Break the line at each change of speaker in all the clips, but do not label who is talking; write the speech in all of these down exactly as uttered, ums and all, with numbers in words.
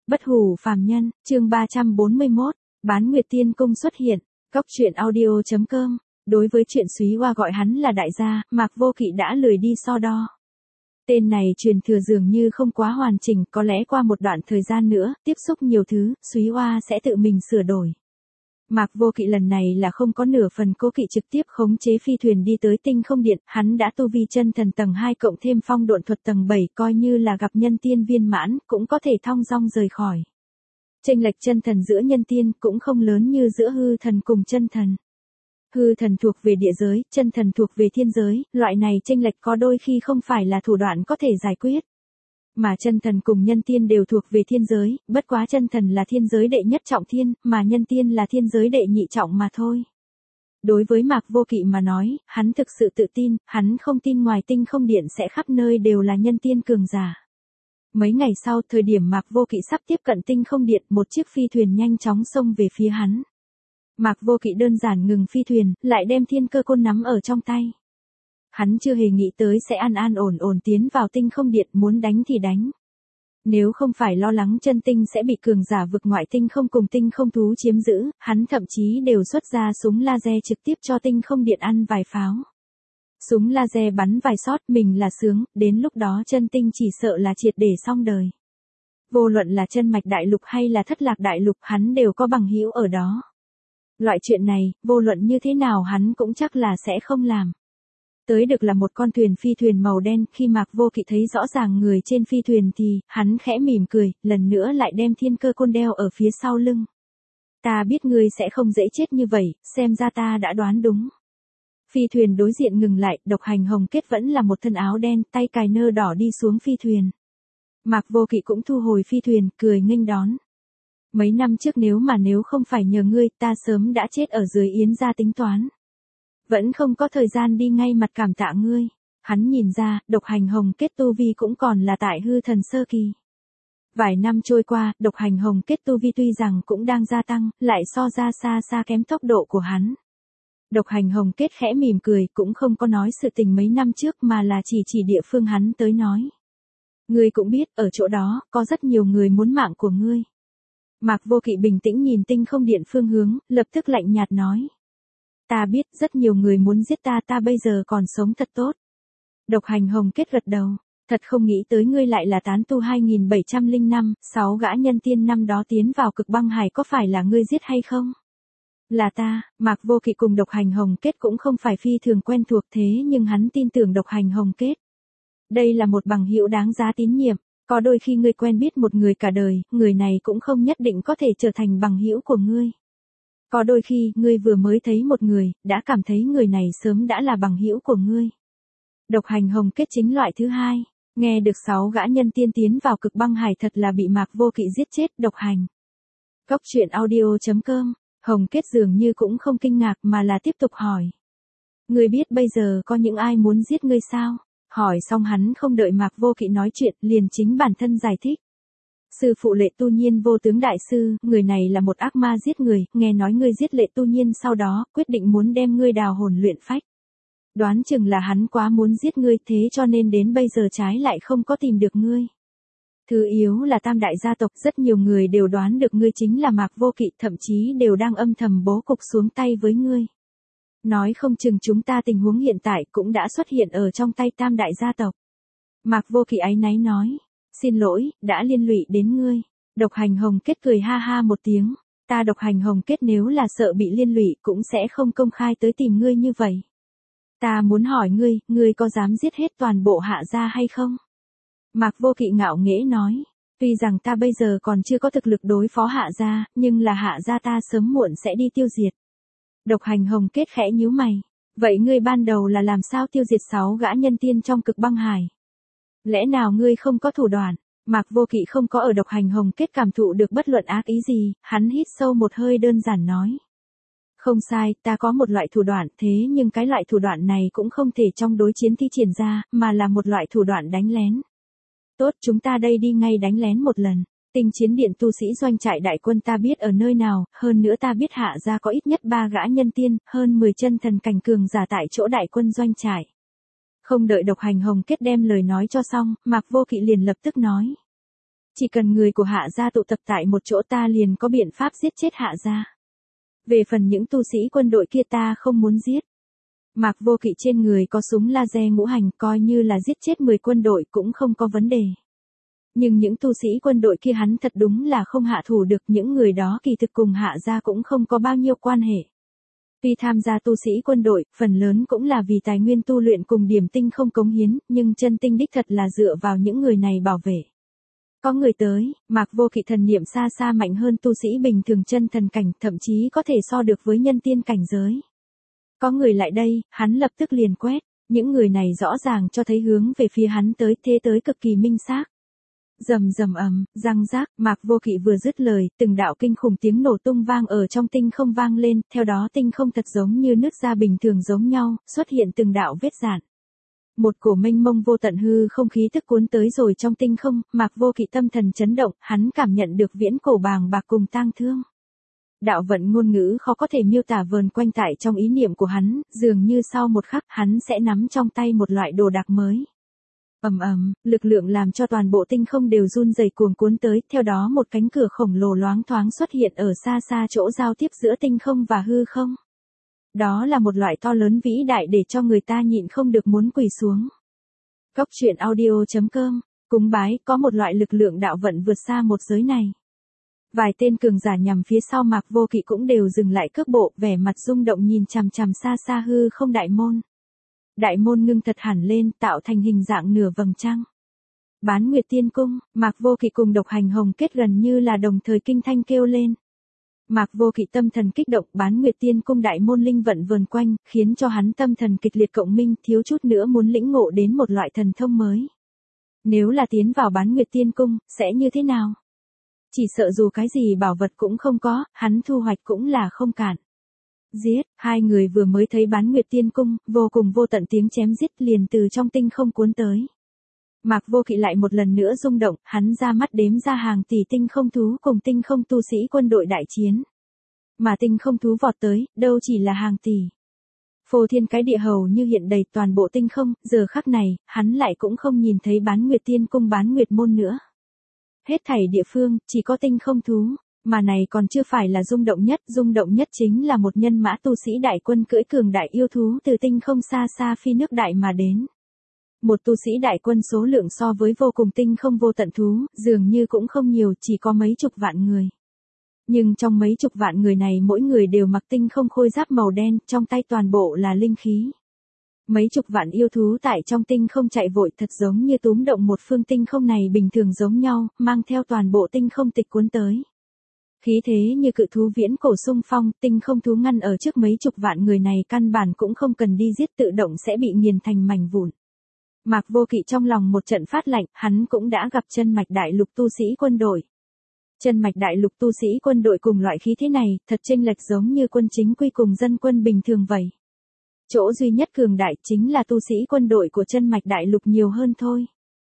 Bất hủ phàm nhân, chương ba trăm bốn mươi mốt, Bán Nguyệt Tiên Cung xuất hiện, Cóc truyện audio chấm com. Đối với chuyện Súy Oa gọi hắn là đại gia, Mạc Vô Kỵ đã lười đi so đo. Tên này truyền thừa dường như không quá hoàn chỉnh, có lẽ qua một đoạn thời gian nữa, tiếp xúc nhiều thứ, Súy Oa sẽ tự mình sửa đổi. Mạc Vô Kỵ lần này là không có nửa phần cố kỵ trực tiếp khống chế phi thuyền đi tới Tinh Không Điện, hắn đã tu vi chân thần tầng hai cộng thêm phong độn thuật tầng bảy, coi như là gặp nhân tiên viên mãn, cũng có thể thong dong rời khỏi. Chênh lệch chân thần giữa nhân tiên cũng không lớn như giữa hư thần cùng chân thần. Hư thần thuộc về địa giới, chân thần thuộc về thiên giới, loại này chênh lệch có đôi khi không phải là thủ đoạn có thể giải quyết. Mà chân thần cùng nhân tiên đều thuộc về thiên giới, bất quá chân thần là thiên giới đệ nhất trọng thiên, mà nhân tiên là thiên giới đệ nhị trọng mà thôi. Đối với Mạc Vô Kỵ mà nói, hắn thực sự tự tin, hắn không tin ngoài Tinh Không Điện sẽ khắp nơi đều là nhân tiên cường giả. Mấy ngày sau, thời điểm Mạc Vô Kỵ sắp tiếp cận Tinh Không Điện, một chiếc phi thuyền nhanh chóng xông về phía hắn. Mạc Vô Kỵ đơn giản ngừng phi thuyền, lại đem thiên cơ côn nắm ở trong tay. Hắn chưa hề nghĩ tới sẽ an an ổn ổn tiến vào Tinh Không Điện, muốn đánh thì đánh. Nếu không phải lo lắng chân tinh sẽ bị cường giả vực ngoại tinh không cùng tinh không thú chiếm giữ, hắn thậm chí đều xuất ra súng laser trực tiếp cho Tinh Không Điện ăn vài pháo. Súng laser bắn vài sót, mình là sướng, đến lúc đó chân tinh chỉ sợ là triệt để xong đời. Vô luận là chân mạch đại lục hay là thất lạc đại lục, hắn đều có bằng hữu ở đó. Loại chuyện này, vô luận như thế nào hắn cũng chắc là sẽ không làm. Tới được là một con thuyền phi thuyền màu đen, khi Mạc Vô Kỵ thấy rõ ràng người trên phi thuyền thì, hắn khẽ mỉm cười, lần nữa lại đem thiên cơ côn đeo ở phía sau lưng. Ta biết ngươi sẽ không dễ chết như vậy, xem ra ta đã đoán đúng. Phi thuyền đối diện ngừng lại, Độc Hành Hồng Kết vẫn là một thân áo đen, tay cài nơ đỏ đi xuống phi thuyền. Mạc Vô Kỵ cũng thu hồi phi thuyền, cười nghênh đón. Mấy năm trước nếu mà nếu không phải nhờ ngươi, ta sớm đã chết ở dưới Yến gia tính toán. Vẫn không có thời gian đi ngay mặt cảm tạ ngươi. Hắn nhìn ra, Độc Hành Hồng Kết tu vi cũng còn là tại hư thần sơ kỳ. Vài năm trôi qua, Độc Hành Hồng Kết tu vi tuy rằng cũng đang gia tăng, lại so ra xa xa kém tốc độ của hắn. Độc Hành Hồng Kết khẽ mỉm cười, cũng không có nói sự tình mấy năm trước mà là chỉ chỉ địa phương hắn tới nói. Ngươi cũng biết, ở chỗ đó, có rất nhiều người muốn mạng của ngươi. Mạc Vô Kỵ bình tĩnh nhìn Tinh Không Điện phương hướng, lập tức lạnh nhạt nói. Ta biết, rất nhiều người muốn giết ta, ta bây giờ còn sống thật tốt. Độc Hành Hồng Kết gật đầu, thật không nghĩ tới ngươi lại là tán tu hai nghìn bảy trăm lẻ năm, sáu gã nhân tiên năm đó tiến vào Cực Băng Hải, có phải là ngươi giết hay không? Là ta. Mạc Vô Kỵ cùng Độc Hành Hồng Kết cũng không phải phi thường quen thuộc, thế nhưng hắn tin tưởng Độc Hành Hồng Kết. Đây là một bằng hữu đáng giá tín nhiệm, có đôi khi ngươi quen biết một người cả đời, người này cũng không nhất định có thể trở thành bằng hữu của ngươi. Có đôi khi, ngươi vừa mới thấy một người, đã cảm thấy người này sớm đã là bằng hữu của ngươi. Độc Hành Hồng Kết chính loại thứ hai, nghe được sáu gã nhân tiên tiến vào Cực Băng Hải thật là bị Mạc Vô Kỵ giết chết. Độc Hành. Cóc truyện audio chấm com. Hồng Kết dường như cũng không kinh ngạc mà là tiếp tục hỏi. Ngươi biết bây giờ có những ai muốn giết ngươi sao? Hỏi xong hắn không đợi Mạc Vô Kỵ nói chuyện, liền chính bản thân giải thích. Sư phụ Lệ Tu Nhiên Vô Tướng Đại Sư, người này là một ác ma giết người, nghe nói ngươi giết Lệ Tu Nhiên sau đó, quyết định muốn đem ngươi đào hồn luyện phách. Đoán chừng là hắn quá muốn giết ngươi, thế cho nên đến bây giờ trái lại không có tìm được ngươi. Thứ yếu là tam đại gia tộc, rất nhiều người đều đoán được ngươi chính là Mạc Vô Kỵ, thậm chí đều đang âm thầm bố cục xuống tay với ngươi. Nói không chừng chúng ta tình huống hiện tại cũng đã xuất hiện ở trong tay tam đại gia tộc. Mạc Vô Kỵ áy náy nói. Xin lỗi, đã liên lụy đến ngươi. Độc Hành Hồng Kết cười ha ha một tiếng. Ta Độc Hành Hồng Kết nếu là sợ bị liên lụy cũng sẽ không công khai tới tìm ngươi như vậy. Ta muốn hỏi ngươi, ngươi có dám giết hết toàn bộ Hạ gia hay không? Mạc Vô Kỵ ngạo nghễ nói. Tuy rằng ta bây giờ còn chưa có thực lực đối phó Hạ gia, nhưng là Hạ gia ta sớm muộn sẽ đi tiêu diệt. Độc Hành Hồng Kết khẽ nhíu mày. Vậy ngươi ban đầu là làm sao tiêu diệt sáu gã nhân tiên trong Cực Băng Hải? Lẽ nào ngươi không có thủ đoạn? Mạc Vô Kỵ không có ở Độc Hành Hồng Kết cảm thụ được bất luận ác ý gì, hắn hít sâu một hơi đơn giản nói. Không sai, ta có một loại thủ đoạn, thế nhưng cái loại thủ đoạn này cũng không thể trong đối chiến thi triển ra, mà là một loại thủ đoạn đánh lén. Tốt, chúng ta đây đi ngay đánh lén một lần. Tinh Chiến Điện tu sĩ doanh trại đại quân ta biết ở nơi nào, hơn nữa ta biết Hạ gia có ít nhất ba gã nhân tiên, hơn mười chân thần cảnh cường giả tại chỗ đại quân doanh trại. Không đợi Độc Hành Hồng Kết đem lời nói cho xong, Mạc Vô Kỵ liền lập tức nói. Chỉ cần người của Hạ gia tụ tập tại một chỗ ta liền có biện pháp giết chết Hạ gia. Về phần những tu sĩ quân đội kia ta không muốn giết. Mạc Vô Kỵ trên người có súng laser ngũ hành, coi như là giết chết mười quân đội cũng không có vấn đề. Nhưng những tu sĩ quân đội kia hắn thật đúng là không hạ thủ được, những người đó kỳ thực cùng Hạ gia cũng không có bao nhiêu quan hệ. Tuy tham gia tu sĩ quân đội, phần lớn cũng là vì tài nguyên tu luyện cùng điểm tinh không cống hiến, nhưng chân tinh đích thật là dựa vào những người này bảo vệ. Có người tới, Mạc Vô Kỵ thần niệm xa xa mạnh hơn tu sĩ bình thường chân thần cảnh, thậm chí có thể so được với nhân tiên cảnh giới. Có người lại đây, hắn lập tức liền quét, những người này rõ ràng cho thấy hướng về phía hắn tới, thế tới cực kỳ minh xác. Rầm rầm ầm, răng rác, Mạc Vô Kỵ vừa dứt lời, từng đạo kinh khủng tiếng nổ tung vang ở trong tinh không vang lên, theo đó tinh không thật giống như nứt ra bình thường giống nhau, xuất hiện từng đạo vết rạn. Một cổ mênh mông vô tận hư không khí tức cuốn tới rồi trong tinh không, Mạc Vô Kỵ tâm thần chấn động, hắn cảm nhận được viễn cổ bàng bạc cùng tang thương. Đạo vận ngôn ngữ khó có thể miêu tả vờn quanh tại trong ý niệm của hắn, dường như sau một khắc hắn sẽ nắm trong tay một loại đồ đạc mới. Ầm ầm, lực lượng làm cho toàn bộ tinh không đều run rẩy cuồng cuốn tới, theo đó một cánh cửa khổng lồ loáng thoáng xuất hiện ở xa xa chỗ giao tiếp giữa tinh không và hư không. Đó là một loại to lớn vĩ đại để cho người ta nhịn không được muốn quỳ xuống. Cốc truyện audio chấm com, cúng bái, có một loại lực lượng đạo vận vượt xa một giới này. Vài tên cường giả nhằm phía sau Mạc Vô Kỵ cũng đều dừng lại cước bộ, vẻ mặt rung động nhìn chằm chằm xa xa hư không đại môn. Đại môn ngưng thật hẳn lên, tạo thành hình dạng nửa vầng trăng. Bán Nguyệt Tiên Cung, Mạc Vô Kỵ cùng Độc Hành Hồng kết gần như là đồng thời kinh thanh kêu lên. Mạc Vô Kỵ tâm thần kích động, Bán Nguyệt Tiên Cung đại môn linh vận vờn quanh, khiến cho hắn tâm thần kịch liệt cộng minh, thiếu chút nữa muốn lĩnh ngộ đến một loại thần thông mới. Nếu là tiến vào Bán Nguyệt Tiên Cung, sẽ như thế nào? Chỉ sợ dù cái gì bảo vật cũng không có, hắn thu hoạch cũng là không cản. Giết, hai người vừa mới thấy Bán Nguyệt Tiên Cung, vô cùng vô tận tiếng chém giết liền từ trong tinh không cuốn tới. Mạc Vô Kỵ lại một lần nữa rung động, hắn ra mắt đếm ra hàng tỷ tinh không thú cùng tinh không tu sĩ quân đội đại chiến. Mà tinh không thú vọt tới, đâu chỉ là hàng tỷ. Phô thiên cái địa hầu như hiện đầy toàn bộ tinh không, giờ khắc này, hắn lại cũng không nhìn thấy Bán Nguyệt Tiên Cung Bán Nguyệt Môn nữa. Hết thảy địa phương, chỉ có tinh không thú, mà này còn chưa phải là rung động nhất, rung động nhất chính là một nhân mã tu sĩ đại quân cưỡi cường đại yêu thú từ tinh không xa xa phi nước đại mà đến. Một tu sĩ đại quân số lượng so với vô cùng tinh không vô tận thú, dường như cũng không nhiều, chỉ có mấy chục vạn người. Nhưng trong mấy chục vạn người này mỗi người đều mặc tinh không khôi giáp màu đen, trong tay toàn bộ là linh khí. Mấy chục vạn yêu thú tại trong tinh không chạy vội thật giống như túm động một phương tinh không này bình thường giống nhau, mang theo toàn bộ tinh không tịch cuốn tới. Khí thế như cự thú viễn cổ xung phong, tinh không thú ngăn ở trước mấy chục vạn người này căn bản cũng không cần đi giết, tự động sẽ bị nghiền thành mảnh vụn. Mạc Vô Kỵ trong lòng một trận phát lạnh, hắn cũng đã gặp chân mạch đại lục tu sĩ quân đội. Chân mạch đại lục tu sĩ quân đội cùng loại khí thế này, thật chênh lệch giống như quân chính quy cùng dân quân bình thường vậy. Chỗ duy nhất cường đại chính là tu sĩ quân đội của chân mạch đại lục nhiều hơn thôi.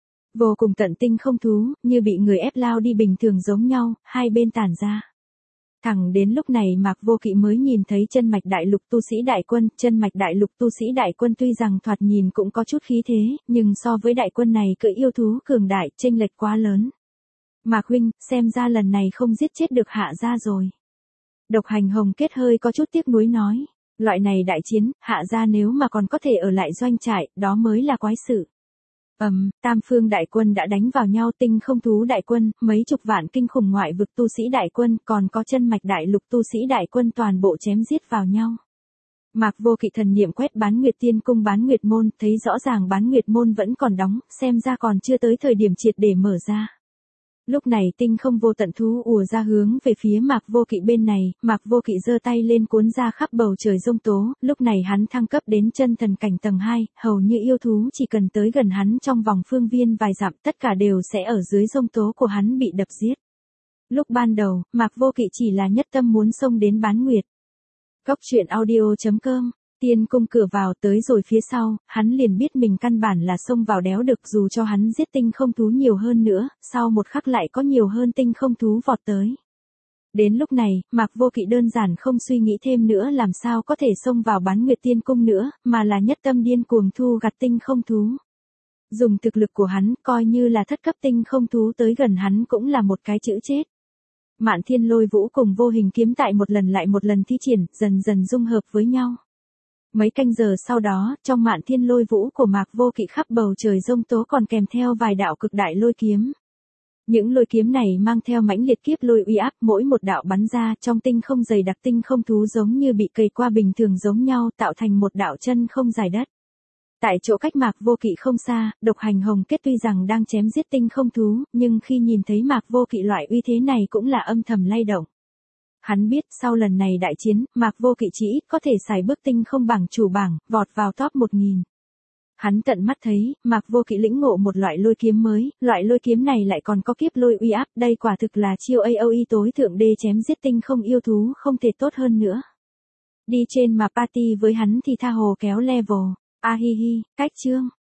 Vô cùng tận tinh không thú, như bị người ép lao đi bình thường giống nhau, hai bên tản ra. Thẳng đến lúc này Mạc Vô Kỵ mới nhìn thấy chân mạch đại lục tu sĩ đại quân, chân mạch đại lục tu sĩ đại quân tuy rằng thoạt nhìn cũng có chút khí thế, nhưng so với đại quân này cưỡi yêu thú cường đại, chênh lệch quá lớn. Mạc huynh, xem ra lần này không giết chết được Hạ gia rồi. Độc Hành Hồng kết hơi có chút tiếc nuối nói, loại này đại chiến, Hạ gia nếu mà còn có thể ở lại doanh trại, đó mới là quái sự. Ầm, um, tam phương đại quân đã đánh vào nhau, tinh không thú đại quân, mấy chục vạn kinh khủng ngoại vực tu sĩ đại quân, còn có chân mạch đại lục tu sĩ đại quân toàn bộ chém giết vào nhau. Mạc Vô Kỵ thần niệm quét Bán Nguyệt Tiên Cung Bán Nguyệt Môn, thấy rõ ràng Bán Nguyệt Môn vẫn còn đóng, xem ra còn chưa tới thời điểm triệt để mở ra. Lúc này tinh không vô tận thú ùa ra hướng về phía Mạc Vô Kỵ bên này, Mạc Vô Kỵ giơ tay lên cuốn ra khắp bầu trời giông tố, lúc này hắn thăng cấp đến chân thần cảnh tầng hai, hầu như yêu thú chỉ cần tới gần hắn trong vòng phương viên vài dặm tất cả đều sẽ ở dưới giông tố của hắn bị đập giết. Lúc ban đầu, Mạc Vô Kỵ chỉ là nhất tâm muốn xông đến Bán Nguyệt. Cốc truyện audio chấm com, tiên cung cửa vào tới rồi phía sau, hắn liền biết mình căn bản là xông vào đéo được dù cho hắn giết tinh không thú nhiều hơn nữa, sau một khắc lại có nhiều hơn tinh không thú vọt tới. Đến lúc này, Mạc Vô Kỵ đơn giản không suy nghĩ thêm nữa làm sao có thể xông vào Bán Nguyệt Tiên Cung nữa, mà là nhất tâm điên cuồng thu gặt tinh không thú. Dùng thực lực của hắn, coi như là thất cấp tinh không thú tới gần hắn cũng là một cái chữ chết. Mạn Thiên Lôi Vũ cùng vô hình kiếm tại một lần lại một lần thi triển, dần dần dung hợp với nhau. Mấy canh giờ sau đó, trong Mạn Thiên Lôi Vũ của Mạc Vô Kỵ khắp bầu trời giông tố còn kèm theo vài đạo cực đại lôi kiếm. Những lôi kiếm này mang theo mãnh liệt kiếp lôi uy áp, mỗi một đạo bắn ra trong tinh không dày đặc tinh không thú giống như bị cày qua bình thường giống nhau, tạo thành một đạo chân không dài đất. Tại chỗ cách Mạc Vô Kỵ không xa, Độc Hành Hồng Kết tuy rằng đang chém giết tinh không thú, nhưng khi nhìn thấy Mạc Vô Kỵ loại uy thế này cũng là âm thầm lay động. Hắn biết sau lần này đại chiến, Mạc Vô Kỵ chỉ ít có thể xài bước tinh không bảng chủ bảng, vọt vào top một nghìn. Hắn tận mắt thấy, Mạc Vô Kỵ lĩnh ngộ một loại lôi kiếm mới, loại lôi kiếm này lại còn có kiếp lôi uy áp, đây quả thực là chiêu a o e tối thượng đê chém giết tinh không yêu thú không thể tốt hơn nữa. Đi trên mà party với hắn thì tha hồ kéo level, a hi hi, cách chương.